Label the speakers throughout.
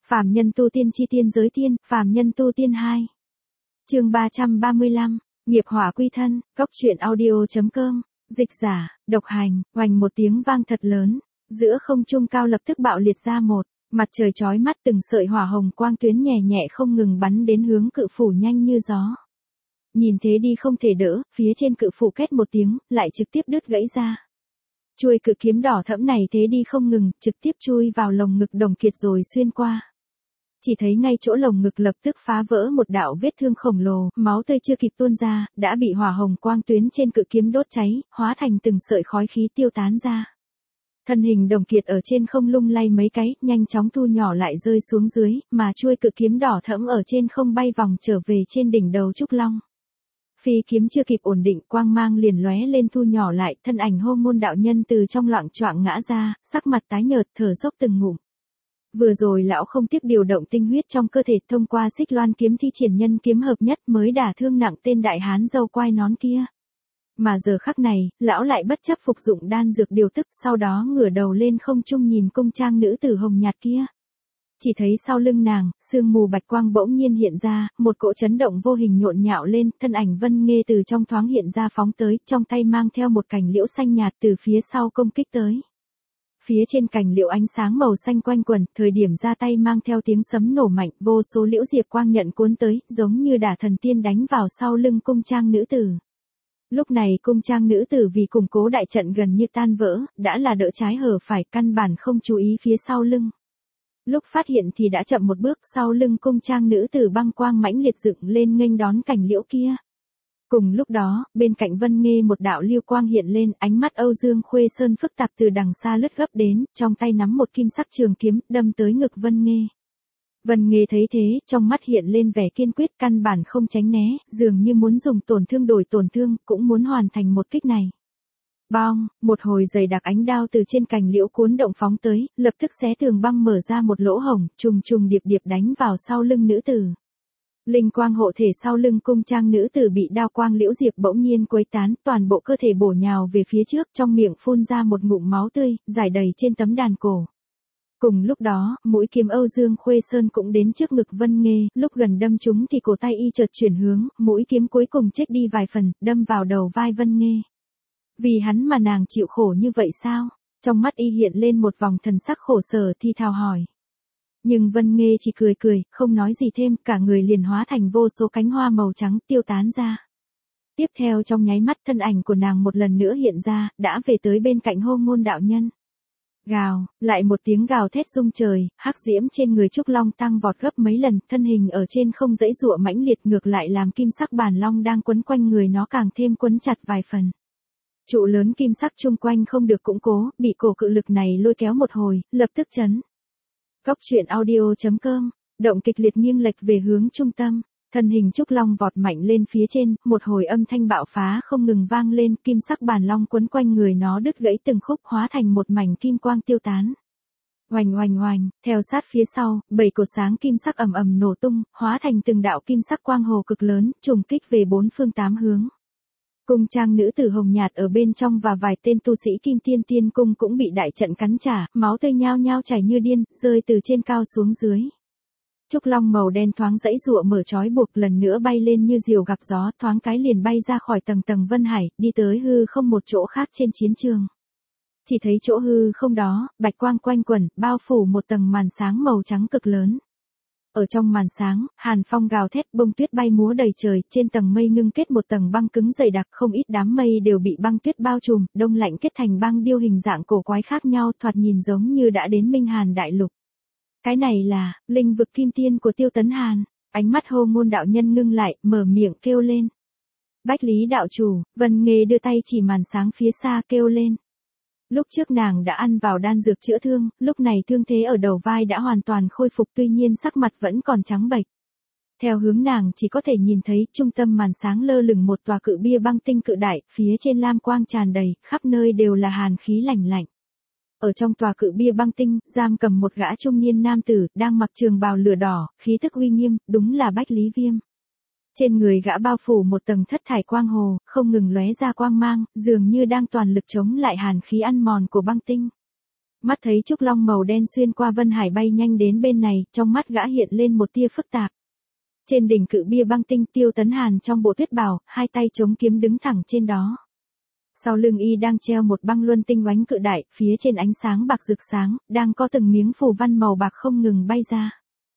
Speaker 1: Phàm nhân tu tiên chi tiên giới tiên, phàm nhân tu tiên 2. Chương 335, nghiệp hỏa quy thân, góc truyện audio.com, dịch giả, độc hành, oành một tiếng vang thật lớn, giữa không trung cao lập tức bạo liệt ra một mặt trời chói mắt, từng sợi hỏa hồng quang tuyến nhẹ nhẹ không ngừng bắn đến hướng cự phủ nhanh như gió. Nhìn thế đi không thể đỡ, phía trên cự phủ két một tiếng, lại trực tiếp đứt gãy ra. Chuôi cự kiếm đỏ thẫm này thế đi không ngừng, trực tiếp chui vào lồng ngực Đồng Kiệt rồi xuyên qua. Chỉ thấy ngay chỗ lồng ngực lập tức phá vỡ một đạo vết thương khổng lồ, máu tươi chưa kịp tuôn ra, đã bị hỏa hồng quang tuyến trên cự kiếm đốt cháy, hóa thành từng sợi khói khí tiêu tán ra. Thân hình Đồng Kiệt ở trên không lung lay mấy cái, nhanh chóng thu nhỏ lại rơi xuống dưới, mà chuôi cự kiếm đỏ thẫm ở trên không bay vòng trở về trên đỉnh đầu Trúc Long. Phi kiếm chưa kịp ổn định, quang mang liền lóe lên thu nhỏ lại, thân ảnh Hô Môn đạo nhân từ trong loạng choạng ngã ra, sắc mặt tái nhợt, thở dốc từng ngụm. Vừa rồi lão không tiếc điều động tinh huyết trong cơ thể, thông qua Xích Loan kiếm thi triển nhân kiếm hợp nhất mới đả thương nặng tên đại hán râu quai nón kia. Mà giờ khắc này, lão lại bất chấp phục dụng đan dược điều tức, sau đó ngửa đầu lên không trung nhìn cung trang nữ tử hồng nhạt kia. Chỉ thấy sau lưng nàng, sương mù bạch quang bỗng nhiên hiện ra, một cỗ chấn động vô hình nhộn nhạo lên, thân ảnh Vân Nghê từ trong thoáng hiện ra phóng tới, trong tay mang theo một cành liễu xanh nhạt từ phía sau công kích tới. Phía trên cành liễu ánh sáng màu xanh quanh quẩn, thời điểm ra tay mang theo tiếng sấm nổ mạnh, vô số liễu diệp quang nhận cuốn tới, giống như đả thần tiên đánh vào sau lưng cung trang nữ tử. Lúc này cung trang nữ tử vì củng cố đại trận gần như tan vỡ, đã là đỡ trái hở phải, căn bản không chú ý phía sau lưng. Lúc phát hiện thì đã chậm một bước, sau lưng cung trang nữ tử băng quang mãnh liệt dựng lên nghênh đón cành liễu kia. Cùng lúc đó, bên cạnh Vân Nghê một đạo lưu quang hiện lên, ánh mắt Âu Dương Khuê Sơn phức tạp từ đằng xa lướt gấp đến, trong tay nắm một kim sắc trường kiếm, đâm tới ngực Vân Nghê. Vân Nghê thấy thế, trong mắt hiện lên vẻ kiên quyết, căn bản không tránh né, dường như muốn dùng tổn thương đổi tổn thương, cũng muốn hoàn thành một kích này. Bong, một hồi dày đặc ánh đao từ trên cành liễu cuốn động phóng tới, lập tức xé tường băng mở ra một lỗ hổng, trùng trùng điệp điệp đánh vào sau lưng nữ tử. Linh quang hộ thể sau lưng cung trang nữ tử bị đao quang liễu diệp bỗng nhiên quấy tán, toàn bộ cơ thể bổ nhào về phía trước, trong miệng phun ra một ngụm máu tươi, rải đầy trên tấm đàn cổ. Cùng lúc đó, mũi kiếm Âu Dương Khuê Sơn cũng đến trước ngực Vân Nghê, lúc gần đâm trúng thì cổ tay y chợt chuyển hướng, mũi kiếm cuối cùng chếch đi vài phần, đâm vào đầu vai Vân Nghê. Vì hắn mà nàng chịu khổ như vậy sao? Trong mắt y hiện lên một vòng thần sắc khổ sở, thi thào hỏi. Nhưng Vân Nghê chỉ cười cười, không nói gì thêm, cả người liền hóa thành vô số cánh hoa màu trắng tiêu tán ra. Tiếp theo trong nháy mắt, thân ảnh của nàng một lần nữa hiện ra, đã về tới bên cạnh Hô Môn đạo nhân. Gào, lại một tiếng gào thét rung trời, hắc diễm trên người Trúc Long tăng vọt gấp mấy lần, thân hình ở trên không dãy giụa mãnh liệt, ngược lại làm kim sắc bàn long đang quấn quanh người nó càng thêm quấn chặt vài phần. Trụ lớn kim sắc chung quanh không được củng cố, bị cổ cự lực này lôi kéo một hồi, lập tức chấn. Góc truyện audio.com, động kịch liệt nghiêng lệch về hướng trung tâm, thân hình Trúc Long vọt mạnh lên phía trên, một hồi âm thanh bạo phá không ngừng vang lên, kim sắc bàn long quấn quanh người nó đứt gãy từng khúc, hóa thành một mảnh kim quang tiêu tán. Oành oành oành, theo sát phía sau, 7 cột sáng kim sắc ầm ầm nổ tung, hóa thành từng đạo kim sắc quang hồ cực lớn, trùng kích về bốn phương tám hướng. Cung trang nữ tử hồng nhạt ở bên trong và vài tên tu sĩ Kim Tiên Tiên cung cũng bị đại trận cắn trả, máu tươi nhao nhao chảy như điên, rơi từ trên cao xuống dưới. Trúc Long màu đen thoáng dãy giụa mở trói buộc, lần nữa bay lên như diều gặp gió, thoáng cái liền bay ra khỏi tầng tầng vân hải, đi tới hư không một chỗ khác trên chiến trường. Chỉ thấy chỗ hư không đó, bạch quang quanh quẩn, bao phủ một tầng màn sáng màu trắng cực lớn. Ở trong màn sáng, hàn phong gào thét, bông tuyết bay múa đầy trời, trên tầng mây ngưng kết một tầng băng cứng dày đặc, không ít đám mây đều bị băng tuyết bao trùm, đông lạnh kết thành băng điêu hình dạng cổ quái khác nhau, thoạt nhìn giống như đã đến Minh Hàn đại lục. Cái này là linh vực kim tiên của Tiêu Tấn Hàn. Ánh mắt Hô Môn đạo nhân ngưng lại, mở miệng kêu lên. Bách Lý đạo chủ, Vân Nghê đưa tay chỉ màn sáng phía xa kêu lên. Lúc trước nàng đã ăn vào đan dược chữa thương, lúc này thương thế ở đầu vai đã hoàn toàn khôi phục, tuy nhiên sắc mặt vẫn còn trắng bệch. Theo hướng nàng chỉ có thể nhìn thấy, trung tâm màn sáng lơ lửng một tòa cự bia băng tinh cự đại, phía trên lam quang tràn đầy, khắp nơi đều là hàn khí lạnh lạnh. Ở trong tòa cự bia băng tinh, giam cầm một gã trung niên nam tử, đang mặc trường bào lửa đỏ, khí tức uy nghiêm, đúng là Bách Lý Viêm. Trên người gã bao phủ một tầng thất thải quang hồ, không ngừng lóe ra quang mang, dường như đang toàn lực chống lại hàn khí ăn mòn của băng tinh. Mắt thấy trúc long màu đen xuyên qua Vân Hải bay nhanh đến bên này, trong mắt gã hiện lên một tia phức tạp. Trên đỉnh cự bia băng tinh, Tiêu Tấn Hàn trong bộ tuyết bào, hai tay chống kiếm đứng thẳng trên đó. Sau lưng y đang treo một băng luân tinh oánh cự đại, phía trên ánh sáng bạc rực sáng, đang có từng miếng phù văn màu bạc không ngừng bay ra.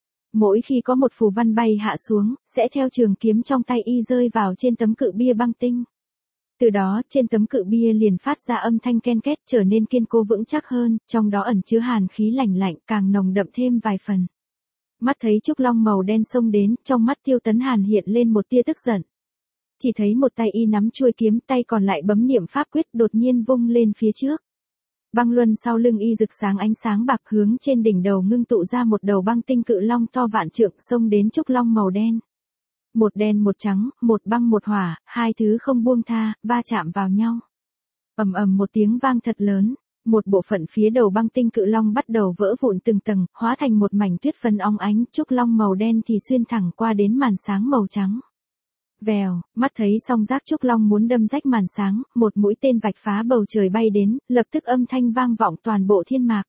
Speaker 1: Mỗi khi có một phù văn bay hạ xuống, sẽ theo trường kiếm trong tay y rơi vào trên tấm cự bia băng tinh. Từ đó, trên tấm cự bia liền phát ra âm thanh ken két, trở nên kiên cố vững chắc hơn, trong đó ẩn chứa hàn khí lạnh lạnh, càng nồng đậm thêm vài phần. Mắt thấy trúc long màu đen xông đến, trong mắt Tiêu Tấn Hàn hiện lên một tia tức giận. Chỉ thấy một tay y nắm chuôi kiếm, tay còn lại bấm niệm pháp quyết, đột nhiên vung lên phía trước. Băng luân sau lưng y rực sáng ánh sáng bạc, hướng trên đỉnh đầu ngưng tụ ra một đầu băng tinh cự long to vạn trượng, xông đến trúc long màu đen. Một đen một trắng, một băng một hỏa, hai thứ không buông tha, va chạm vào nhau. Ầm ầm một tiếng vang thật lớn, một bộ phận phía đầu băng tinh cự long bắt đầu vỡ vụn từng tầng, hóa thành một mảnh tuyết phấn óng ánh, trúc long màu đen thì xuyên thẳng qua đến màn sáng màu trắng. Vèo, mắt thấy song giác trúc long muốn đâm rách màn sáng, một mũi tên vạch phá bầu trời bay đến, lập tức âm thanh vang vọng toàn bộ thiên mạc.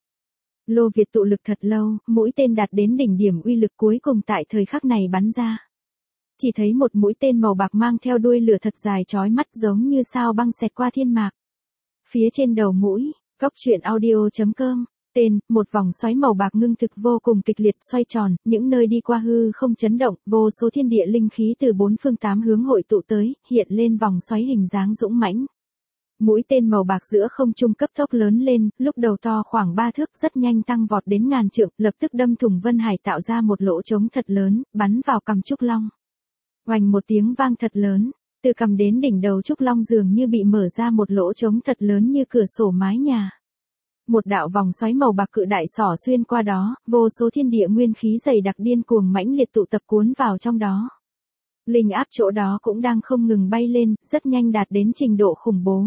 Speaker 1: Lô Việt tụ lực thật lâu, mũi tên đạt đến đỉnh điểm uy lực cuối cùng tại thời khắc này bắn ra. Chỉ thấy một mũi tên màu bạc mang theo đuôi lửa thật dài chói mắt, giống như sao băng xẹt qua thiên mạc. Phía trên đầu mũi, goctruyện.audio.com, tên, một vòng xoáy màu bạc ngưng thực vô cùng kịch liệt xoay tròn, những nơi đi qua hư không chấn động, vô số thiên địa linh khí từ bốn phương tám hướng hội tụ tới, hiện lên vòng xoáy hình dáng dũng mãnh. Mũi tên màu bạc giữa không trung cấp tốc lớn lên, lúc đầu to khoảng 3 thước, rất nhanh tăng vọt đến ngàn trượng, lập tức đâm thủng Vân Hải, tạo ra một lỗ trống thật lớn, bắn vào cằm trúc long. Oành một tiếng vang thật lớn, từ cằm đến đỉnh đầu trúc long dường như bị mở ra một lỗ trống thật lớn như cửa sổ mái nhà. Một đạo vòng xoáy màu bạc cự đại xỏ xuyên qua đó, vô số thiên địa nguyên khí dày đặc điên cuồng mãnh liệt tụ tập cuốn vào trong đó. Linh áp chỗ đó cũng đang không ngừng bay lên, rất nhanh đạt đến trình độ khủng bố.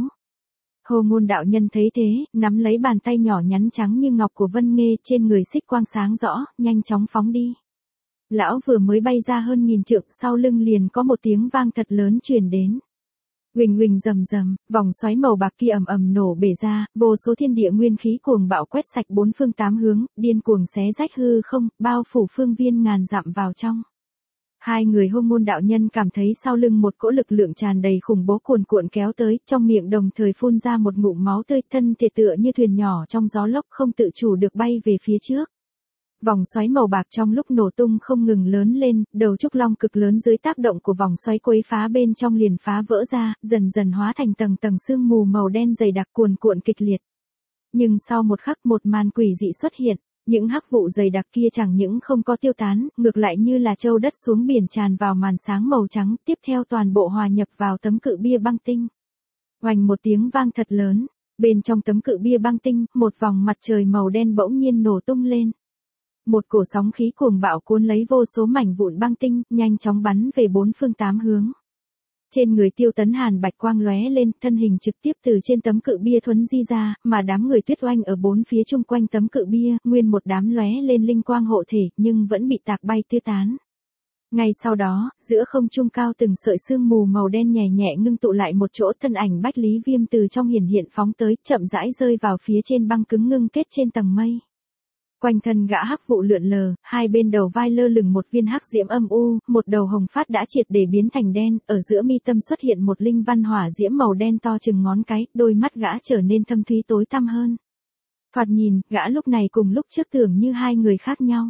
Speaker 1: Hồ Ngôn đạo nhân thấy thế, nắm lấy bàn tay nhỏ nhắn trắng như ngọc của Vân Nghê, trên người xích quang sáng rõ, nhanh chóng phóng đi. Lão vừa mới bay ra hơn 1000 trượng, sau lưng liền có một tiếng vang thật lớn truyền đến. Huỳnh huỳnh rầm rầm, vòng xoáy màu bạc kia ầm ầm nổ bể ra, vô số thiên địa nguyên khí cuồng bạo quét sạch bốn phương tám hướng, điên cuồng xé rách hư không, bao phủ phương viên ngàn dặm vào trong. Hai người Hô Ngôn đạo nhân cảm thấy sau lưng một cỗ lực lượng tràn đầy khủng bố cuồn cuộn kéo tới, trong miệng đồng thời phun ra một ngụm máu tươi, thân thể tựa như thuyền nhỏ trong gió lốc không tự chủ được bay về phía trước. Vòng xoáy màu bạc trong lúc nổ tung không ngừng lớn lên, đầu trúc long cực lớn dưới tác động của vòng xoáy quấy phá bên trong liền phá vỡ ra, dần dần hóa thành tầng tầng sương mù màu đen dày đặc cuồn cuộn kịch liệt. Nhưng sau một khắc một màn quỷ dị xuất hiện, những hắc vụ dày đặc kia chẳng những không có tiêu tán, ngược lại như là châu đất xuống biển tràn vào màn sáng màu trắng, tiếp theo toàn bộ hòa nhập vào tấm cự bia băng tinh. Oành một tiếng vang thật lớn, bên trong tấm cự bia băng tinh, một vòng mặt trời màu đen bỗng nhiên nổ tung lên. Một cổ sóng khí cuồng bạo cuốn lấy vô số mảnh vụn băng tinh, nhanh chóng bắn về bốn phương tám hướng. Trên người Tiêu Tấn Hàn bạch quang lóe lên, thân hình trực tiếp từ trên tấm cự bia thuấn di ra, mà đám người Tuyết Oanh ở bốn phía chung quanh tấm cự bia, nguyên một đám lóe lên linh quang hộ thể, nhưng vẫn bị tạc bay tứ tán. Ngay sau đó, giữa không trung cao từng sợi sương mù màu đen nhẹ nhẹ ngưng tụ lại một chỗ, thân ảnh Bách Lý Viêm từ trong hiển hiện phóng tới, chậm rãi rơi vào phía trên băng cứng ngưng kết trên tầng mây. Quanh thân gã hắc vụ lượn lờ, hai bên đầu vai lơ lửng một viên hắc diễm âm u, một đầu hồng phát đã triệt để biến thành đen, ở giữa mi tâm xuất hiện một linh văn hỏa diễm màu đen to chừng ngón cái, đôi mắt gã trở nên thâm thúy tối tăm hơn. Thoạt nhìn, gã lúc này cùng lúc trước tưởng như hai người khác nhau.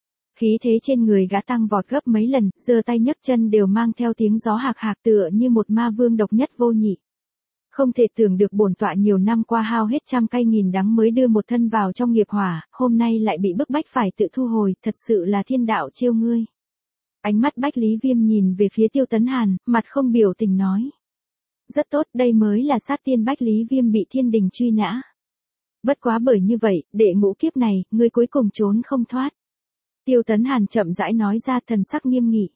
Speaker 1: Khí thế trên người gã tăng vọt gấp mấy lần, giơ tay nhấc chân đều mang theo tiếng gió hạc hạc, tựa như một ma vương độc nhất vô nhị. Không thể tưởng được bổn tọa nhiều năm qua hao hết trăm cay nghìn đắng mới đưa một thân vào trong nghiệp hỏa, hôm nay lại bị bức bách phải tự thu hồi, thật sự là thiên đạo chiêu ngươi. Ánh mắt Bách Lý Viêm nhìn về phía Tiêu Tấn Hàn, mặt không biểu tình nói. Rất tốt, đây mới là sát tiên Bách Lý Viêm bị thiên đình truy nã. Bất quá bởi như vậy, đệ ngũ kiếp này, ngươi cuối cùng trốn không thoát. Tiêu Tấn Hàn chậm rãi nói ra, thần sắc nghiêm nghị.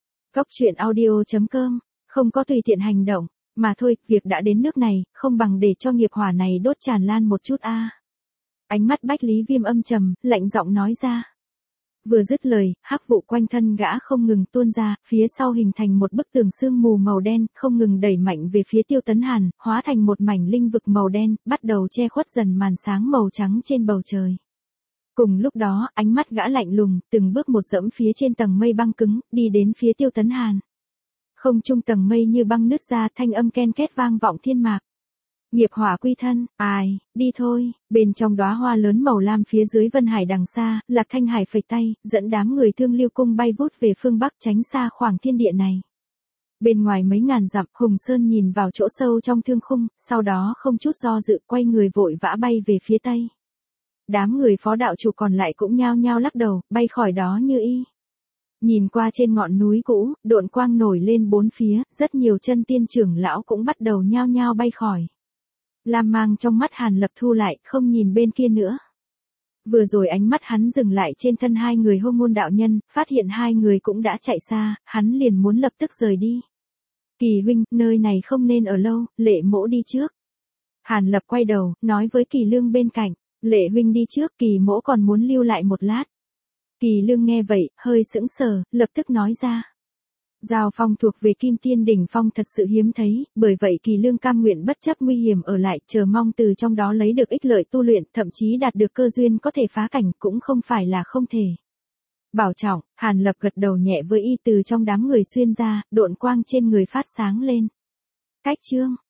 Speaker 1: Goctruyện.audio.com, không có tùy tiện hành động. Mà thôi, việc đã đến nước này, không bằng để cho nghiệp hỏa này đốt tràn lan một chút a. Ánh mắt Bách Lý Viêm âm trầm, lạnh giọng nói ra. Vừa dứt lời, hắc vụ quanh thân gã không ngừng tuôn ra, phía sau hình thành một bức tường sương mù màu đen, không ngừng đẩy mạnh về phía Tiêu Tấn Hàn, hóa thành một mảnh linh vực màu đen, bắt đầu che khuất dần màn sáng màu trắng trên bầu trời. Cùng lúc đó, ánh mắt gã lạnh lùng, từng bước một dẫm phía trên tầng mây băng cứng, đi đến phía Tiêu Tấn Hàn. Không trung tầng mây như băng nứt ra, thanh âm ken két vang vọng thiên mạc. Nghiệp hỏa quy thân, ai, đi thôi, bên trong đóa hoa lớn màu lam phía dưới Vân Hải đằng xa, Lạc Thanh Hải phẩy tay, dẫn đám người Thương Liêu cung bay vút về phương bắc tránh xa khoảng thiên địa này. Bên ngoài mấy ngàn dặm, Hùng Sơn nhìn vào chỗ sâu trong thương khung, sau đó không chút do dự quay người vội vã bay về phía tây. Đám người phó đạo chủ còn lại cũng nhao nhao lắc đầu, bay khỏi đó như y. Nhìn qua trên ngọn núi cũ, độn quang nổi lên bốn phía, rất nhiều chân tiên trưởng lão cũng bắt đầu nhao nhao bay khỏi. Lam mang trong mắt Hàn Lập thu lại, không nhìn bên kia nữa. Vừa rồi ánh mắt hắn dừng lại trên thân hai người Hô Môn đạo nhân, phát hiện hai người cũng đã chạy xa, hắn liền muốn lập tức rời đi. Kỳ huynh, nơi này không nên ở lâu, Lệ mỗ đi trước. Hàn Lập quay đầu, nói với Kỳ Lương bên cạnh, Lệ huynh đi trước, Kỳ mỗ còn muốn lưu lại một lát. Kỳ Lương nghe vậy, hơi sững sờ, lập tức nói ra. Giao phong thuộc về Kim Tiên đỉnh phong thật sự hiếm thấy, bởi vậy Kỳ Lương cam nguyện bất chấp nguy hiểm ở lại, chờ mong từ trong đó lấy được ích lợi tu luyện, thậm chí đạt được cơ duyên có thể phá cảnh, cũng không phải là không thể. Bảo trọng, Hàn Lập gật đầu nhẹ với y, từ trong đám người xuyên ra, độn quang trên người phát sáng lên. Cách chương